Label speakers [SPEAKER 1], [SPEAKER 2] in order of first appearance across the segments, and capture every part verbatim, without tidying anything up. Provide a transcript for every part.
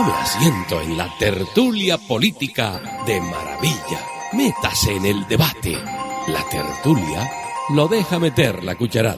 [SPEAKER 1] Tome asiento en la tertulia política de maravilla. Métase en el debate. La tertulia lo deja meter la cucharada.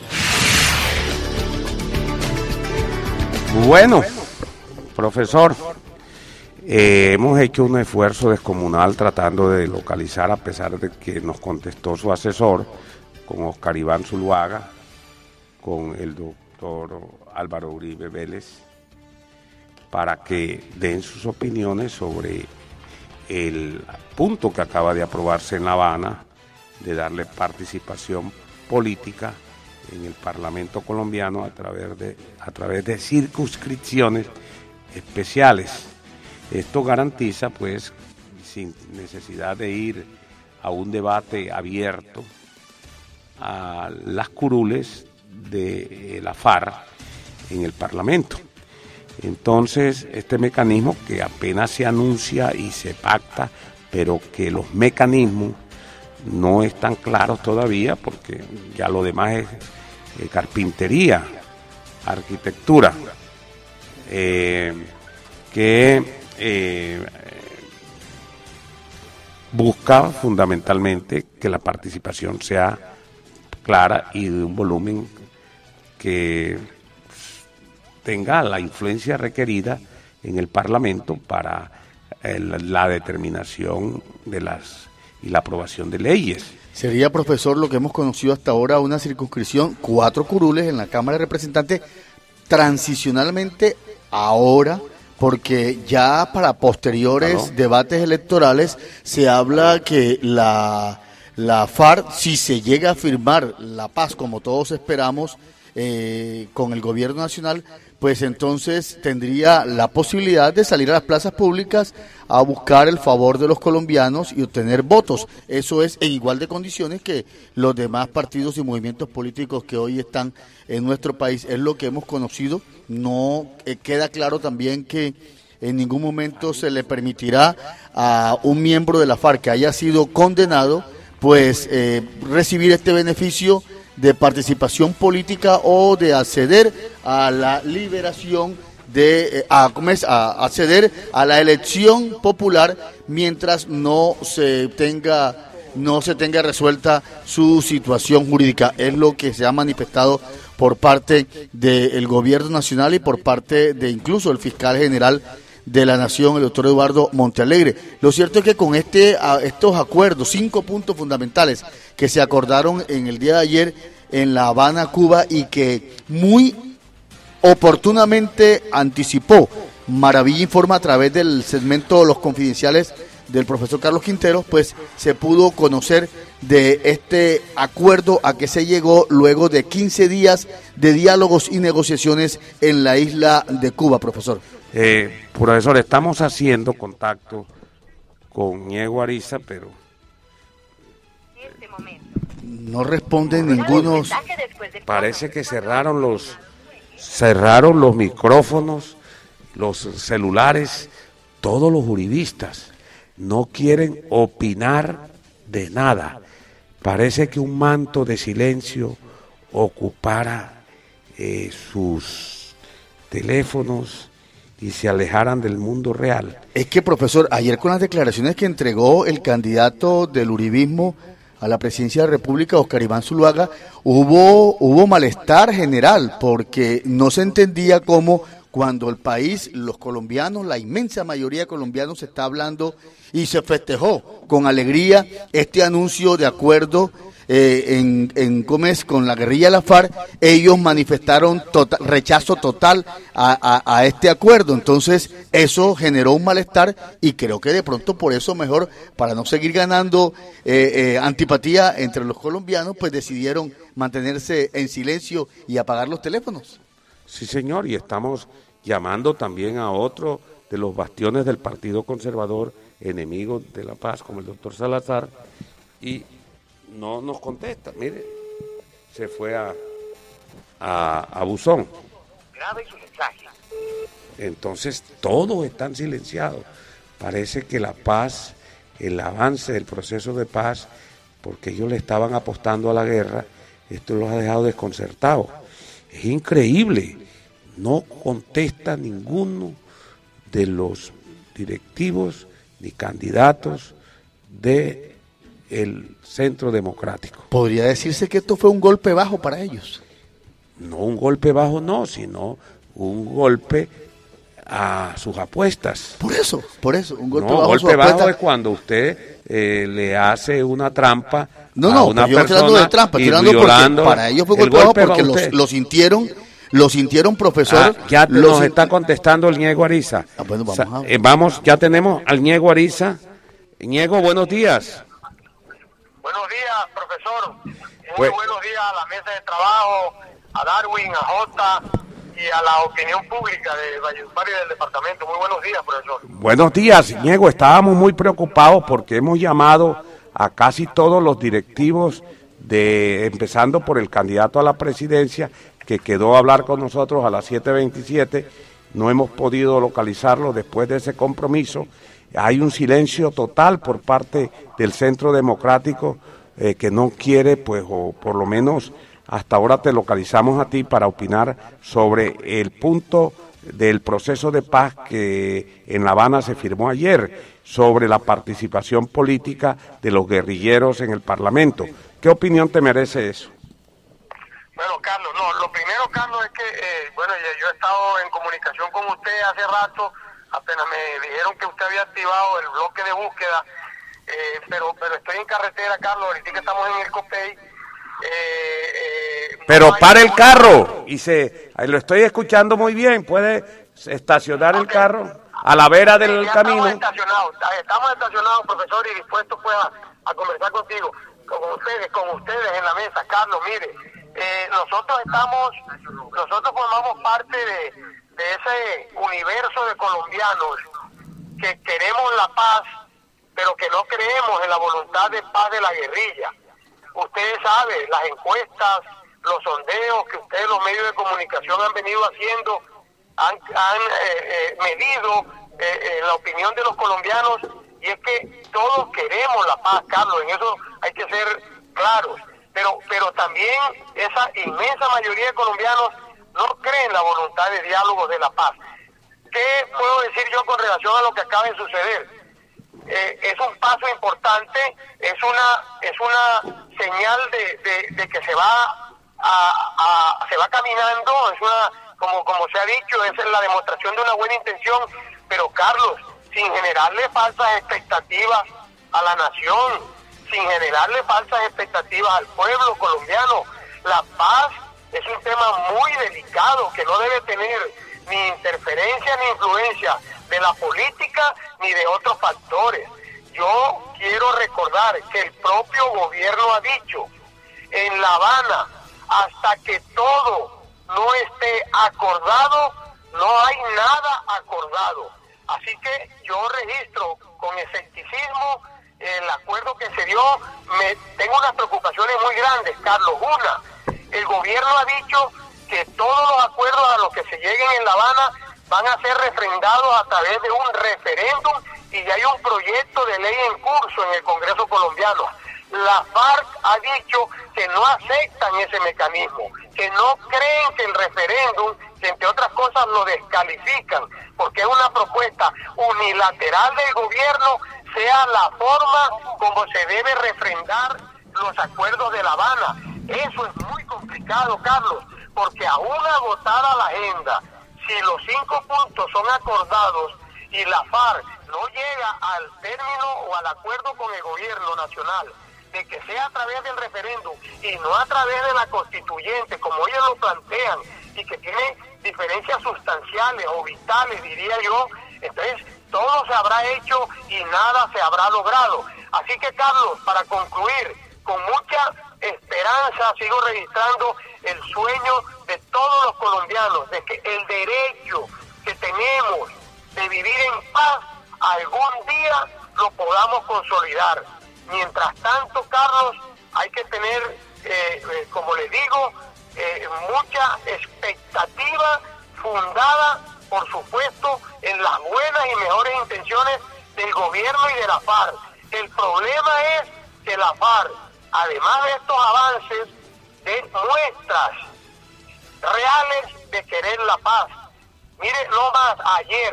[SPEAKER 2] Bueno, profesor, eh, hemos hecho un esfuerzo descomunal tratando de localizar, a pesar de que nos contestó su asesor, con Oscar Iván Zuluaga, con el doctor Álvaro Uribe Vélez, para que den sus opiniones sobre el punto que acaba de aprobarse en La Habana, de darle participación política en el Parlamento colombiano a través de, a través de circunscripciones especiales. Esto garantiza, pues, sin necesidad de ir a un debate abierto, a las curules de la FARC en el Parlamento. Entonces, este mecanismo que apenas se anuncia y se pacta, pero que los mecanismos no están claros todavía, porque ya lo demás es eh, carpintería, arquitectura, eh, que eh, busca fundamentalmente que la participación sea clara y de un volumen que tenga la influencia requerida en el Parlamento para el, la determinación de las y la aprobación de leyes.
[SPEAKER 3] Sería, profesor, lo que hemos conocido hasta ahora, una circunscripción, cuatro curules en la Cámara de Representantes, transicionalmente ahora, porque ya para posteriores ¿no? debates electorales se habla que la, la FARC, si se llega a firmar la paz, como todos esperamos, eh, con el gobierno nacional, pues entonces tendría la posibilidad de salir a las plazas públicas a buscar el favor de los colombianos y obtener votos. Eso es en igual de condiciones que los demás partidos y movimientos políticos que hoy están en nuestro país. Es lo que hemos conocido. No eh, queda claro también que en ningún momento se le permitirá a un miembro de la FARC que haya sido condenado, pues eh, recibir este beneficio de participación política o de acceder a la liberación de a, a acceder a la elección popular mientras no se tenga no se tenga resuelta su situación jurídica. Es lo que se ha manifestado por parte del gobierno nacional y por parte de incluso el fiscal general de la Nación, el doctor Eduardo Montealegre. Lo cierto es que con este estos acuerdos, cinco puntos fundamentales que se acordaron en el día de ayer en La Habana, Cuba, y que muy oportunamente anticipó Maravilla Informa a través del segmento Los Confidenciales del profesor Carlos Quintero, pues se pudo conocer de este acuerdo a que se llegó luego de quince días de diálogos y negociaciones en la isla de Cuba, profesor.
[SPEAKER 2] Eh, profesor, estamos haciendo contacto con Diego Ariza, pero
[SPEAKER 3] no responden ninguno.
[SPEAKER 2] Parece que cerraron los cerraron los micrófonos, los celulares, todos los juristas no quieren opinar de nada. Parece que un manto de silencio ocupara eh, sus teléfonos y se alejaran del mundo real.
[SPEAKER 3] Es que, profesor, ayer con las declaraciones que entregó el candidato del uribismo a la presidencia de la República, Oscar Iván Zuluaga, hubo, hubo malestar general, porque no se entendía cómo cuando el país, los colombianos, la inmensa mayoría de colombianos se está hablando y se festejó con alegría este anuncio de acuerdo eh, en, en Gómez con la guerrilla de la FARC. Ellos manifestaron total, rechazo total a, a, a este acuerdo. Entonces eso generó un malestar y creo que de pronto por eso mejor, para no seguir ganando eh, eh, antipatía entre los colombianos, pues decidieron mantenerse en silencio y apagar los teléfonos.
[SPEAKER 2] Sí, señor, y estamos llamando también a otro de los bastiones del Partido Conservador, enemigos de la paz, como el doctor Salazar, y no nos contesta. Mire, se fue a, a, a Buzón.
[SPEAKER 4] Grabe su mensaje.
[SPEAKER 2] Entonces, todos están silenciados. Parece que la paz, el avance del proceso de paz, porque ellos le estaban apostando a la guerra, esto los ha dejado desconcertados. Es increíble, no contesta ninguno de los directivos ni candidatos de el Centro Democrático.
[SPEAKER 3] Podría decirse que esto fue un golpe bajo para ellos.
[SPEAKER 2] No un golpe bajo, no, sino un golpe a sus apuestas.
[SPEAKER 3] Por eso, por eso, un golpe
[SPEAKER 2] no,
[SPEAKER 3] bajo.
[SPEAKER 2] golpe bajo es cuando usted eh, le hace una trampa
[SPEAKER 3] no,
[SPEAKER 2] a
[SPEAKER 3] no,
[SPEAKER 2] una
[SPEAKER 3] yo
[SPEAKER 2] persona.
[SPEAKER 3] No, estoy hablando de trampa, estoy hablando porque para ellos fue golpe bajo porque los, lo sintieron, lo sintieron, profesor.
[SPEAKER 2] Ah, ya te,
[SPEAKER 3] los
[SPEAKER 2] nos está contestando el Ñego Ariza.
[SPEAKER 3] Ah, bueno, vamos,
[SPEAKER 2] o sea, eh, vamos, ya tenemos al Ñego Ariza. Ñego, buenos días.
[SPEAKER 4] Buenos días, profesor. Muy
[SPEAKER 2] pues,
[SPEAKER 4] buenos días a la mesa de trabajo, a Darwin, a Jota y a la opinión pública de Valledupar y del departamento. Muy buenos días, profesor.
[SPEAKER 2] Buenos días, Ñego. Estábamos muy preocupados porque hemos llamado a casi todos los directivos, de empezando por el candidato a la presidencia, que quedó a hablar con nosotros a las siete veintisiete. No hemos podido localizarlo después de ese compromiso. Hay un silencio total por parte del Centro Democrático eh, que no quiere, pues, o por lo menos hasta ahora te localizamos a ti para opinar sobre el punto del proceso de paz que en La Habana se firmó ayer, sobre la participación política de los guerrilleros en el Parlamento. ¿Qué opinión te merece eso?
[SPEAKER 4] Bueno, Carlos, no, lo primero, Carlos, es que, eh, bueno, yo he estado en comunicación con usted hace rato. Apenas me dijeron que usted había activado el bloque de búsqueda, eh, pero pero estoy en carretera, Carlos, ahorita que estamos en el Copey. Eh, eh,
[SPEAKER 2] pero
[SPEAKER 4] no
[SPEAKER 2] para el
[SPEAKER 4] ninguna...
[SPEAKER 2] carro, y se lo estoy escuchando muy bien, puede estacionar okay. el carro a la vera del
[SPEAKER 4] sí,
[SPEAKER 2] camino.
[SPEAKER 4] Estamos estacionados, estamos estacionados, profesor, y dispuestos pues a, a conversar contigo, con ustedes, con ustedes en la mesa. Carlos, mire, eh, nosotros estamos, nosotros formamos parte de de ese universo de colombianos que queremos la paz, pero que no creemos en la voluntad de paz de la guerrilla. Ustedes saben, las encuestas, los sondeos que ustedes, los medios de comunicación, han venido haciendo, han, han eh, eh, medido eh, eh, la opinión de los colombianos, y es que todos queremos la paz, Carlos, en eso hay que ser claros, pero, pero también esa inmensa mayoría de colombianos no creen la voluntad de diálogo de la paz. ¿Qué puedo decir yo con relación a lo que acaba de suceder? Eh, es un paso importante, es una es una señal de, de, de que se va a, a se va caminando, es una como como se ha dicho, es la demostración de una buena intención, pero Carlos, sin generarle falsas expectativas a la nación, sin generarle falsas expectativas al pueblo colombiano, la paz es un tema muy delicado que no debe tener ni interferencia ni influencia de la política ni de otros factores. Yo quiero recordar que el propio gobierno ha dicho, en La Habana, hasta que todo no esté acordado, no hay nada acordado. Así que yo registro con escepticismo el acuerdo que se dio. Me, tengo unas preocupaciones muy grandes, Carlos. Una, el gobierno ha dicho que todos los acuerdos a los que se lleguen en La Habana van a ser refrendados a través de un referéndum, y ya hay un proyecto de ley en curso en el Congreso colombiano. La FARC ha dicho que no aceptan ese mecanismo, que no creen que el referéndum, que entre otras cosas lo descalifican, porque es una propuesta unilateral del gobierno, sea la forma como se debe refrendar los acuerdos de La Habana. Eso es muy complicado, Carlos, porque aún agotada la agenda, si los cinco puntos son acordados y la FARC no llega al término o al acuerdo con el gobierno nacional, de que sea a través del referéndum y no a través de la constituyente, como ellos lo plantean, y que tiene diferencias sustanciales o vitales, diría yo, entonces todo se habrá hecho y nada se habrá logrado. Así que, Carlos, para concluir, con mucha esperanza sigo registrando el sueño de todos los colombianos, de que el derecho que tenemos de vivir en paz, algún día lo podamos consolidar. Mientras tanto, Carlos, hay que tener, eh, eh, como les digo, eh, mucha expectativa fundada, por supuesto, en las buenas y mejores intenciones del gobierno y de la FARC. El problema es que la FARC, además de estos avances, de muestras reales de querer la paz. Mire, no más, ayer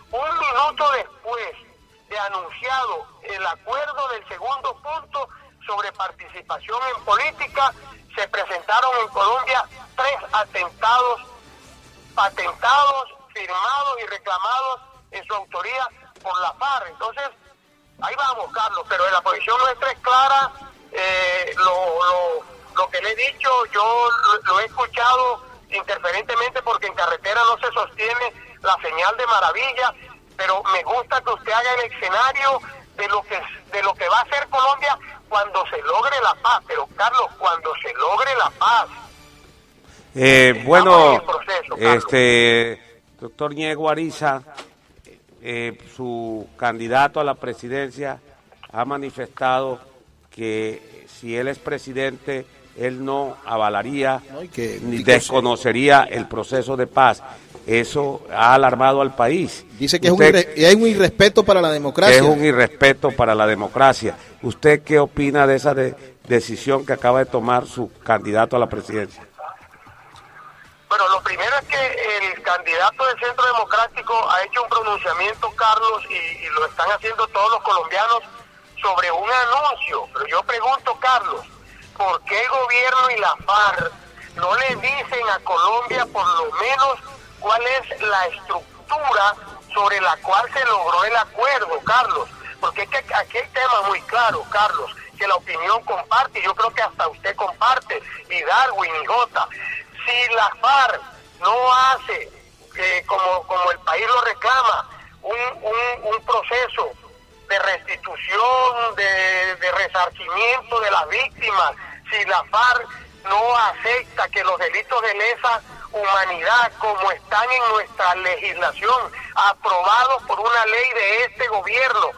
[SPEAKER 4] Un minuto después de anunciado el acuerdo del segundo punto sobre participación en política, se presentaron en Colombia tres atentados patentados, firmados y reclamados en su autoría por la FARC. Entonces, ahí vamos, Carlos, pero la posición nuestra es clara. Eh, lo, lo, lo que le he dicho, yo lo, lo he escuchado interferentemente porque en carretera no se sostiene la señal de maravilla, pero me gusta que usted haga el escenario de lo que de lo que va a hacer Colombia cuando se logre la paz. Pero Carlos, cuando se logre la paz.
[SPEAKER 2] Eh, bueno, proceso, este doctor Ñego Ariza, eh, su candidato a la presidencia ha manifestado que si él es presidente, él no avalaría no, que, ni desconocería el proceso de paz. Eso ha alarmado al país.
[SPEAKER 5] Dice que es un, irre, hay un irrespeto para la democracia.
[SPEAKER 2] Es un irrespeto para la democracia. ¿Usted qué opina de esa de, decisión que acaba de tomar su candidato a la presidencia?
[SPEAKER 4] Bueno, lo primero es que el candidato del Centro Democrático ha hecho un pronunciamiento, Carlos, y, y lo están haciendo todos los colombianos sobre un anuncio. Pero yo pregunto, Carlos, ¿por qué el gobierno y la FARC no le dicen a Colombia por lo menos cuál es la estructura sobre la cual se logró el acuerdo, Carlos? Porque es que aquí hay temas muy claros, Carlos, que la opinión comparte, y yo creo que hasta usted comparte, y Darwin y Jota. Si la FARC no hace, eh, como, como el país lo reclama, un, un, un proceso de restitución, de, de resarcimiento de las víctimas, si la FARC no acepta que los delitos de lesa humanidad, como están en nuestra legislación, aprobados por una ley de este gobierno,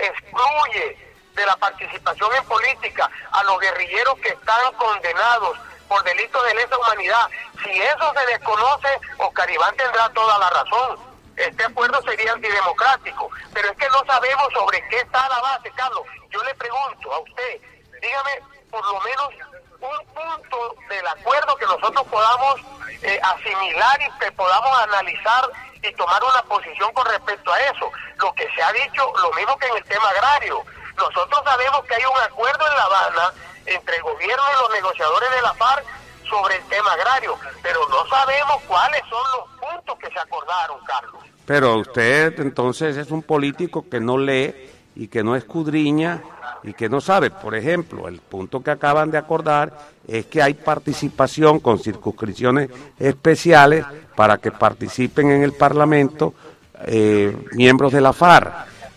[SPEAKER 4] excluye de la participación en política a los guerrilleros que están condenados por delitos de lesa humanidad. Si eso se desconoce, Oscar Iván tendrá toda la razón. Este acuerdo sería antidemocrático, pero es que no sabemos sobre qué está la base, Carlos. Yo le pregunto a usted, dígame por lo menos un punto del acuerdo que nosotros podamos eh, asimilar y que podamos analizar y tomar una posición con respecto a eso. Lo que se ha dicho, lo mismo que en el tema agrario. Nosotros sabemos que hay un acuerdo en La Habana entre el gobierno y los negociadores de la FARC sobre el tema agrario, pero no sabemos cuáles son los puntos que se acordaron, Carlos.
[SPEAKER 2] Pero usted entonces es un político que no lee y que no escudriña y que no sabe. Por ejemplo, el punto que acaban de acordar es que hay participación con circunscripciones especiales para que participen en el Parlamento eh, miembros de la FARC.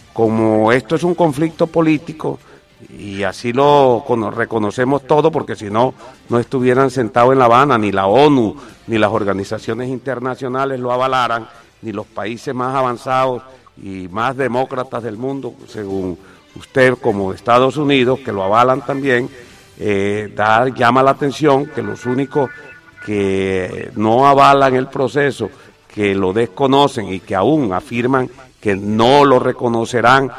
[SPEAKER 2] Como esto es un conflicto político, y así lo reconocemos todo, porque si no, no estuvieran sentados en La Habana, ni la ONU, ni las organizaciones internacionales lo avalaran, ni los países más avanzados y más demócratas del mundo, según usted, como Estados Unidos, que lo avalan también. Eh, da, llama la atención que los únicos que no avalan el proceso, que lo desconocen y que aún afirman que no lo reconocerán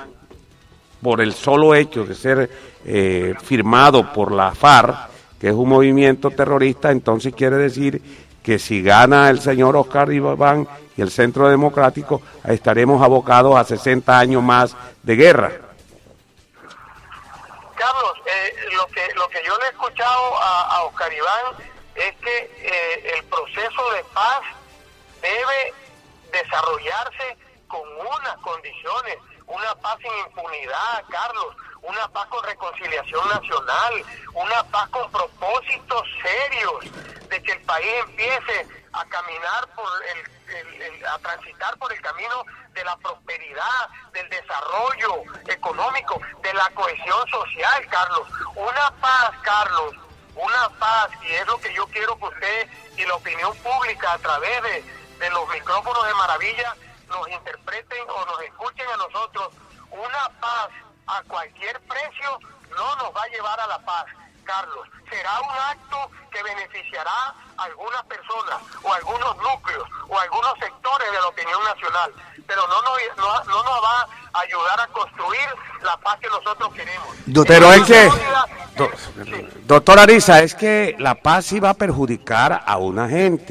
[SPEAKER 2] por el solo hecho de ser eh, firmado por la FARC, que es un movimiento terrorista, entonces quiere decir que si gana el señor Oscar Iván y el Centro Democrático, estaremos abocados a sesenta años más de guerra.
[SPEAKER 4] Carlos, eh, lo que lo que yo le he escuchado a, a Oscar Iván es que eh, el proceso de paz debe desarrollarse con unas condiciones, una paz sin impunidad, Carlos, una paz con reconciliación nacional, una paz con propósitos serios de que el país empiece a caminar por el, el, el a transitar por el camino de la prosperidad, del desarrollo económico, de la cohesión social, Carlos. Una paz, Carlos, una paz, y es lo que yo quiero que usted y la opinión pública a través de, de los micrófonos de Maravilla nos interpreten o nos escuchen a nosotros. Una paz a cualquier precio no nos va a llevar a la paz, Carlos. Será un acto que beneficiará a algunas personas o algunos núcleos o algunos sectores de la opinión nacional, pero no nos, no, no nos va a ayudar a construir la paz que nosotros queremos.
[SPEAKER 2] Pero es que, do, doctor Ariza, es que la paz iba a perjudicar a una gente,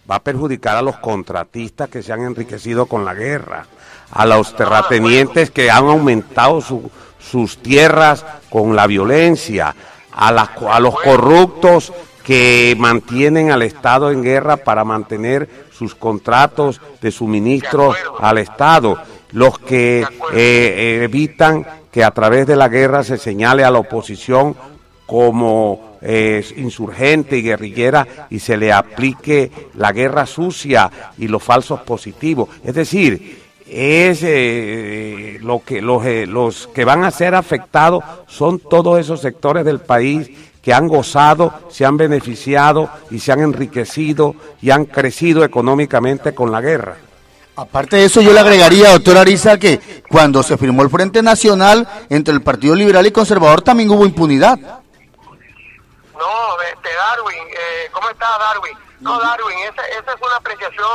[SPEAKER 2] va a perjudicar a los contratistas que se han enriquecido con la guerra, a los terratenientes que han aumentado su, sus tierras con la violencia, a, la, a los corruptos que mantienen al Estado en guerra para mantener sus contratos de suministros al Estado, los que eh, evitan que a través de la guerra se señale a la oposición como eh, insurgente y guerrillera y se le aplique la guerra sucia y los falsos positivos. Es decir, es eh, lo que los, eh, los que van a ser afectados son todos esos sectores del país que han gozado, se han beneficiado y se han enriquecido y han crecido económicamente con la guerra.
[SPEAKER 3] Aparte de eso, yo le agregaría, doctor Ariza, que cuando se firmó el Frente Nacional entre el Partido Liberal y Conservador también hubo impunidad.
[SPEAKER 4] No, este Darwin, eh, ¿cómo está Darwin? No, Darwin, esa, esa es una apreciación,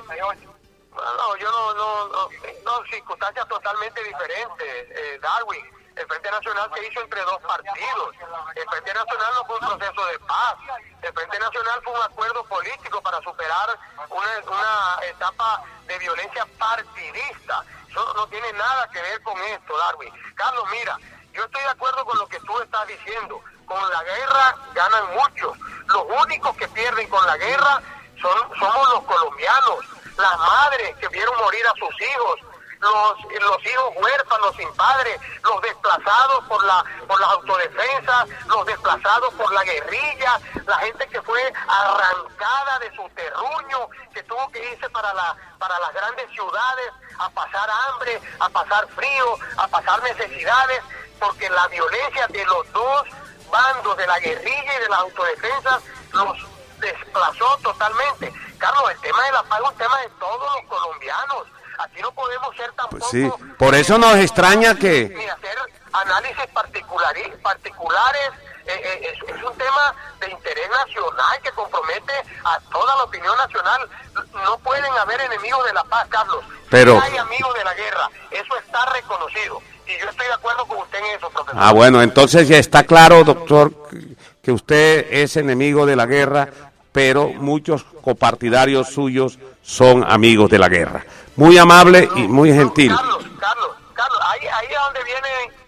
[SPEAKER 4] no, yo no, no, no, no circunstancias totalmente diferentes, eh, Darwin. El Frente Nacional se hizo entre dos partidos. El Frente Nacional no fue un proceso de paz. El Frente Nacional fue un acuerdo político para superar una, una etapa de violencia partidista. Eso no tiene nada que ver con esto, Darwin. Carlos, mira, yo estoy de acuerdo con lo que tú estás diciendo. Con la guerra ganan muchos. Los únicos que pierden con la guerra son somos los colombianos, las madres que vieron morir a sus hijos, Los, los hijos huérfanos sin padres, los desplazados por la por las autodefensas, los desplazados por la guerrilla, la gente que fue arrancada de su terruño, que tuvo que irse para la para las grandes ciudades a pasar hambre, a pasar frío, a pasar necesidades, porque la violencia de los dos bandos, de la guerrilla y de las autodefensas, los desplazó totalmente. Carlos, el tema de la paz es un tema de todos los colombianos. Aquí no podemos ser tampoco...
[SPEAKER 2] Pues sí, por eso nos extraña que...
[SPEAKER 4] Ni hacer análisis particulares, particulares eh, eh, es, es un tema de interés nacional que compromete a toda la opinión nacional. No pueden haber enemigos de la paz, Carlos.
[SPEAKER 2] Pero...
[SPEAKER 4] No hay amigos de la guerra, eso está reconocido. Y yo estoy de acuerdo con usted en eso, profesor.
[SPEAKER 2] Ah, bueno, entonces ya está claro, doctor, que usted es enemigo de la guerra, pero muchos copartidarios suyos son amigos de la guerra. Muy amable y muy gentil.
[SPEAKER 4] No, Carlos, Carlos, Carlos, ahí, ahí es donde viene,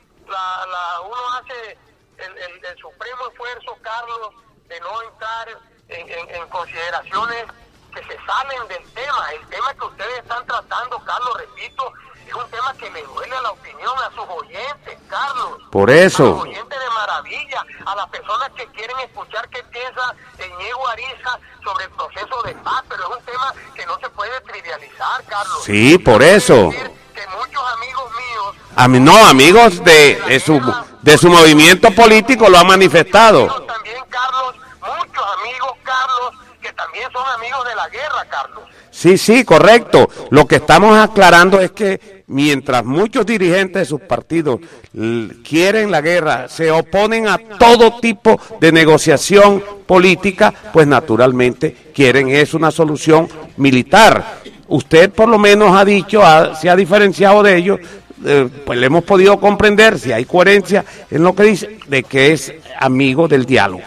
[SPEAKER 4] la, la, uno hace el, el, el supremo esfuerzo, Carlos, de no entrar en, en, en consideraciones que se salen del tema. El tema que ustedes están tratando, Carlos, repito, es un tema que le duele a la opinión, a sus oyentes, Carlos.
[SPEAKER 2] Por eso.
[SPEAKER 4] A los oyentes de Maravilla, a las personas que quieren escuchar qué piensa Ñego Ariza sobre el proceso de paz, pero es un tema que no se puede trivializar, Carlos.
[SPEAKER 2] Sí, por eso.
[SPEAKER 4] Que muchos amigos míos...
[SPEAKER 2] A mí, no, amigos de, de, su, de su movimiento político lo han manifestado.
[SPEAKER 4] También, Carlos, muchos amigos, Carlos, que también son amigos de la guerra, Carlos.
[SPEAKER 2] Sí, sí, correcto. Lo que estamos aclarando es que mientras muchos dirigentes de sus partidos quieren la guerra, se oponen a todo tipo de negociación política, pues naturalmente quieren es una solución militar. Usted por lo menos ha dicho, ha, se ha diferenciado de ellos, eh, pues le hemos podido comprender, si hay coherencia en lo que dice, de que es amigo del diálogo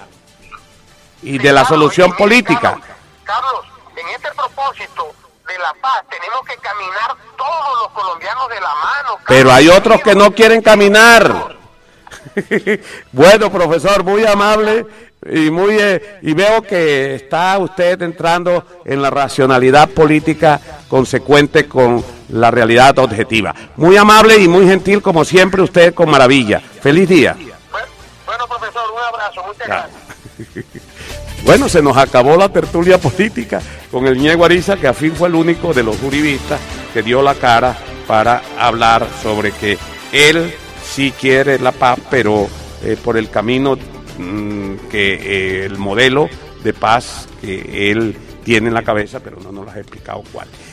[SPEAKER 2] y
[SPEAKER 4] sí,
[SPEAKER 2] de la
[SPEAKER 4] Carlos,
[SPEAKER 2] solución
[SPEAKER 4] en,
[SPEAKER 2] política.
[SPEAKER 4] Carlos, Carlos, en este propósito de la paz tenemos que caminar todos los colombianos de la mano. Carlos.
[SPEAKER 2] Pero hay otros que no quieren caminar. Bueno, profesor, muy amable y muy eh, y veo que está usted entrando en la racionalidad política consecuente con la realidad objetiva. Muy amable y muy gentil como siempre usted, con Maravilla. Feliz día.
[SPEAKER 4] Bueno, bueno profesor, un abrazo, muchas gracias.
[SPEAKER 2] Bueno, se nos acabó la tertulia política con el Ñego Ariza, que a fin fue el único de los uribistas que dio la cara para hablar sobre que él sí quiere la paz, pero eh, por el camino mmm, que eh, el modelo de paz que él tiene en la cabeza, pero no nos lo ha explicado cuál.